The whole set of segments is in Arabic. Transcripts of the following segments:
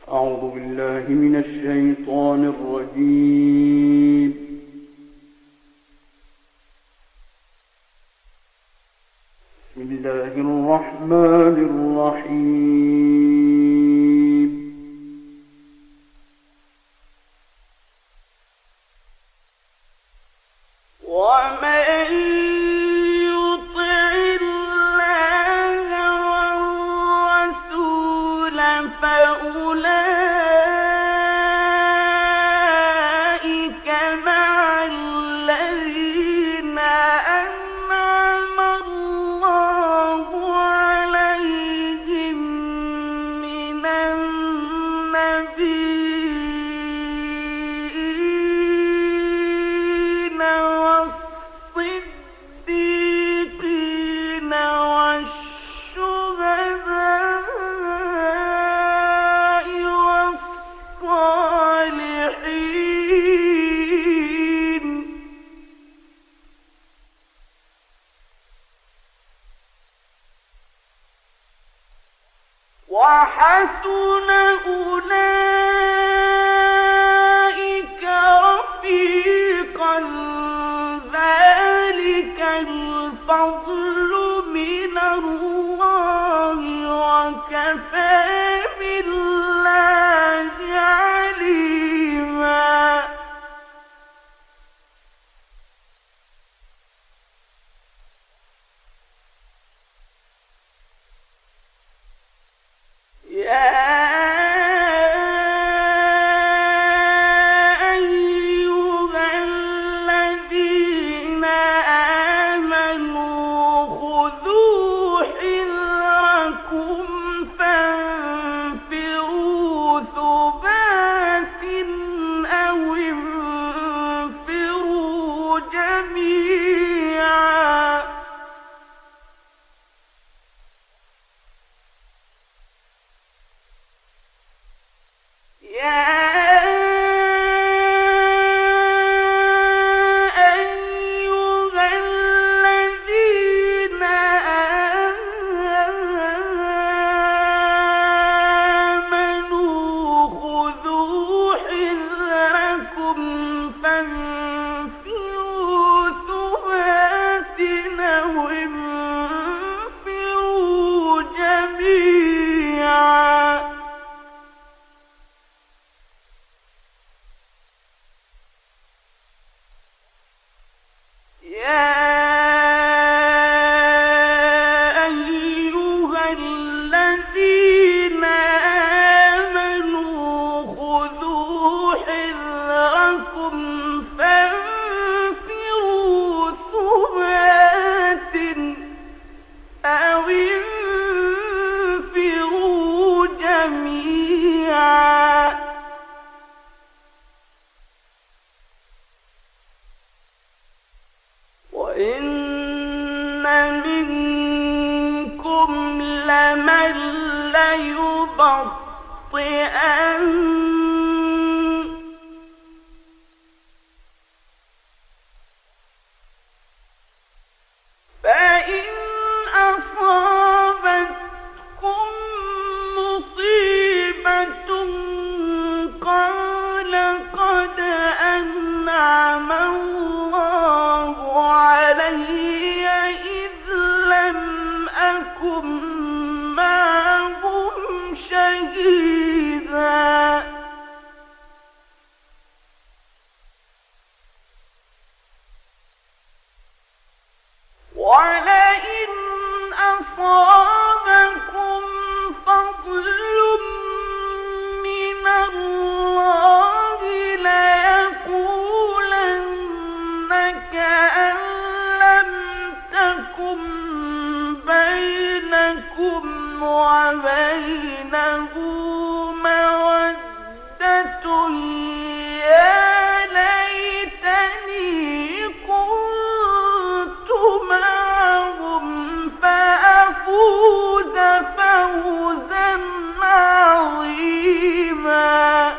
أعوذ بالله من الشيطان الرجيم. بسم الله الرحمن الرحيم. ومن يطع الله والرسول فأولئك مع الذين أنعم الله عليهم من النبيين والصديقين والشهداء والصالحين، وحسن أولئك رفيقا. ذلك الفضل من الله وكفى بالله عليما. يا أيها الذين آمنوا خذوا حذركم فانفروا ثبات أو انفروا جميعا. يا أيها الذين آمنوا خذوا حذركم فانفروا ثبات أو انفروا جميعا. يا أيها الذين آمنوا خذوا حذركم فانفروا ثبات أو انفروا جميعا. وإن منكم لمن ليبطئن فإن أصابتكم مصيبة قال قد أنعم الله علي إذ لم أكن معهم شهيدا. ولئن أصابكم فضل من الله ليقولن كأن لم تكن بينكم وبينه مودة يا ليتني كنت معهم فأفوز فوزا عظيما.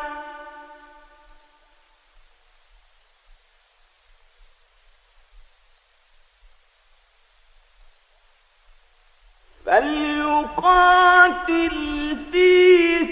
فليقاتل في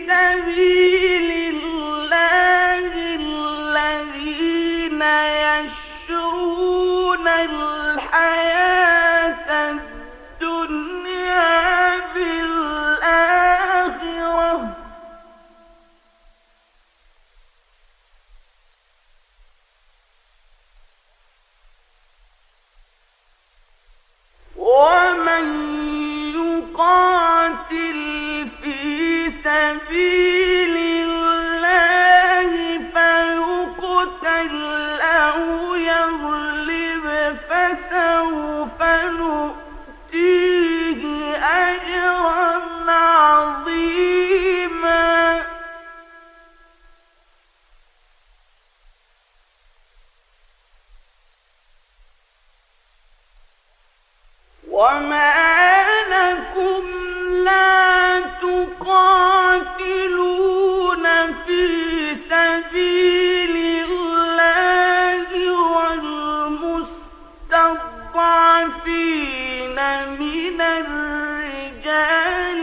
سبيل الله فيقتل أو يغلب فسوف نؤتيه أجرا عظيما وما لكم لا تقاتلون في سبيل الله والمستضعفين من الرجال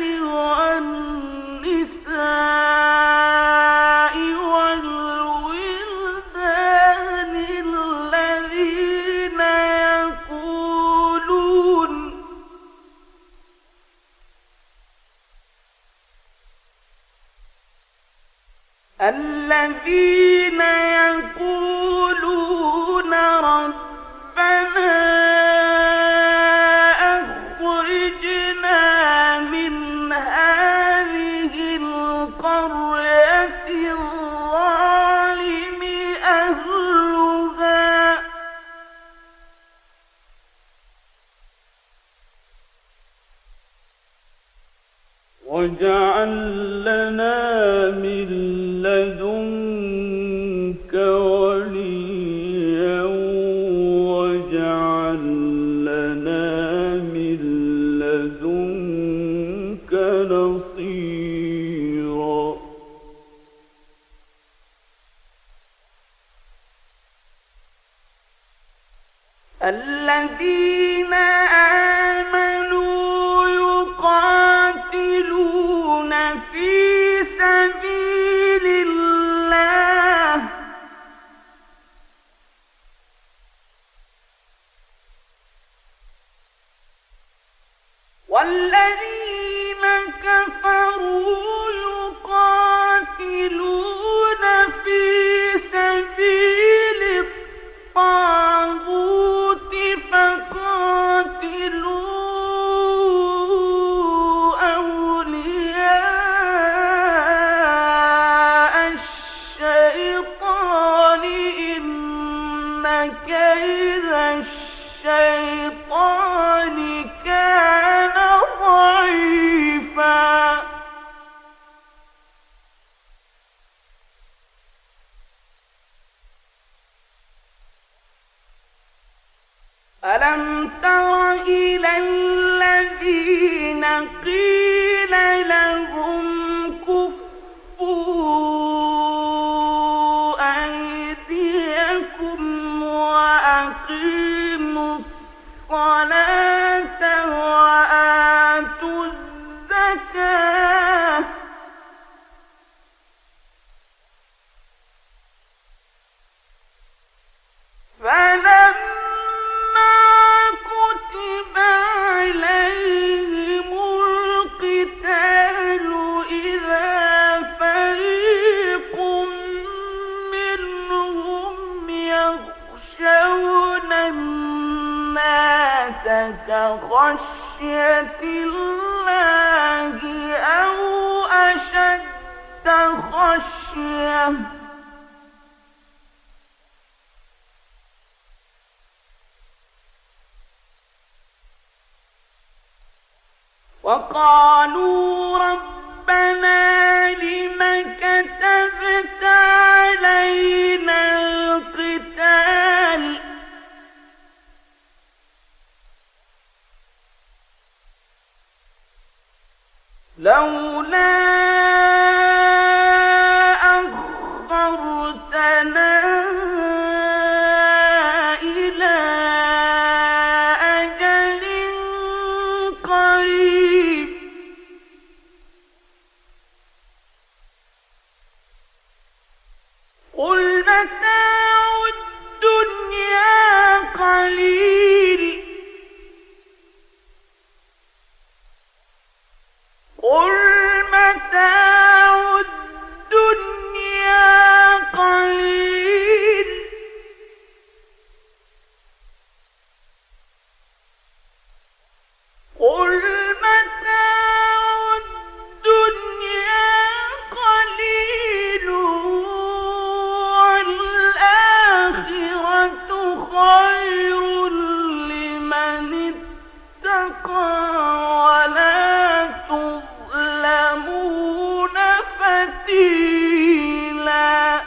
والنساء والولدان الذين يقولون ربنا أخرجنا من هذه القرية الظالم أهلها واجعل لنا من لدنك وليا واجعل لنا من لدنك نصيرا الذين آمنوا يقاتلون في سبيل الله والذين كفروا يقاتلون في سبيل الطاغوت فقاتلوا أولياء الشيطان إن كيد الشيطان كان ضعيفا ألم تر إلى الذين قيل لهم كفوا أيديكم وأقيموا الصلاة وآتوا الزكاة فلما كتب عليهم القتال إذا فريق منهم يخشون الناس كخشية الله أو أشد خشية وقالوا ربنا لم كتبت علينا القتال لولا أخرتنا إلى أجل قريب قل متاع الدنيا قليل قل فتيلا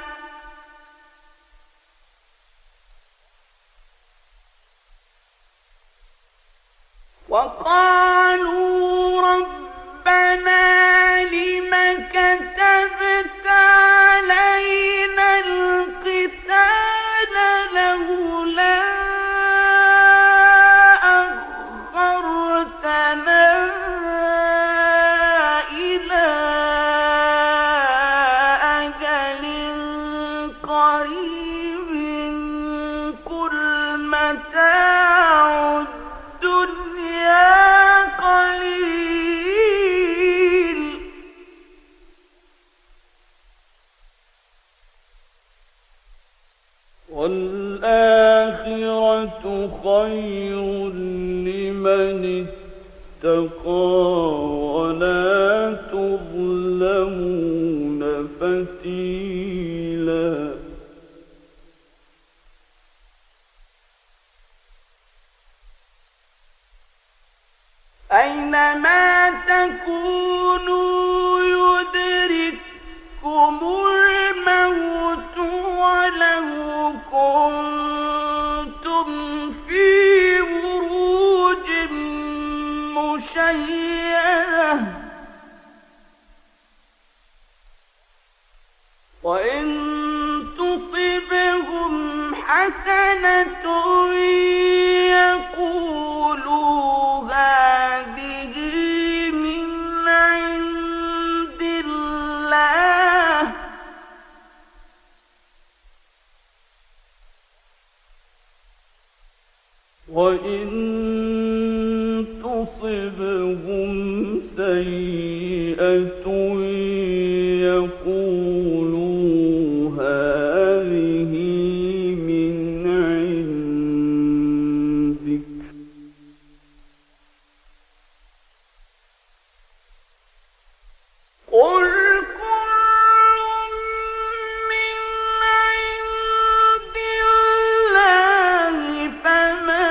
وقالوا ربنا لم كتبت علينا القتال لولا أخرتنا إلى أجل قريب قل متاع الدنيا قليل والآخرة خير لمن اتقى ولا تظلمون فتيلا أينما تكونوا يدرككم الموت ولو كنتم في بروج مشيدة وإن تصبهم حسنة يقولوا هذه من عند الله وإن تصبهم سيئة يقولوا هذه من عندك قل كل من عند الله فما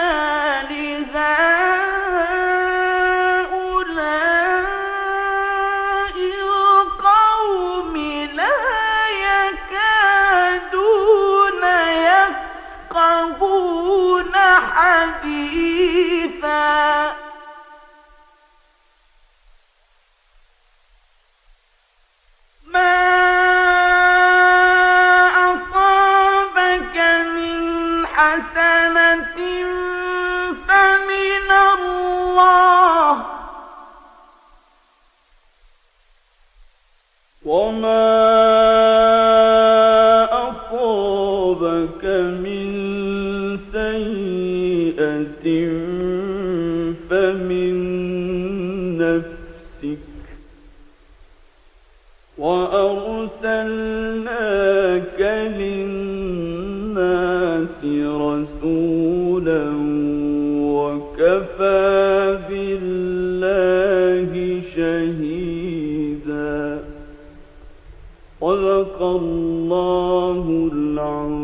لهؤلاء القوم لا يكادون يفقهون حديثا ما أصابك من حسنة فمن الله وما أصابك من سيئة فمن نفسك وأرسلناك للناس رسولا وكفى بالله شهيدا صدق الله العظيم.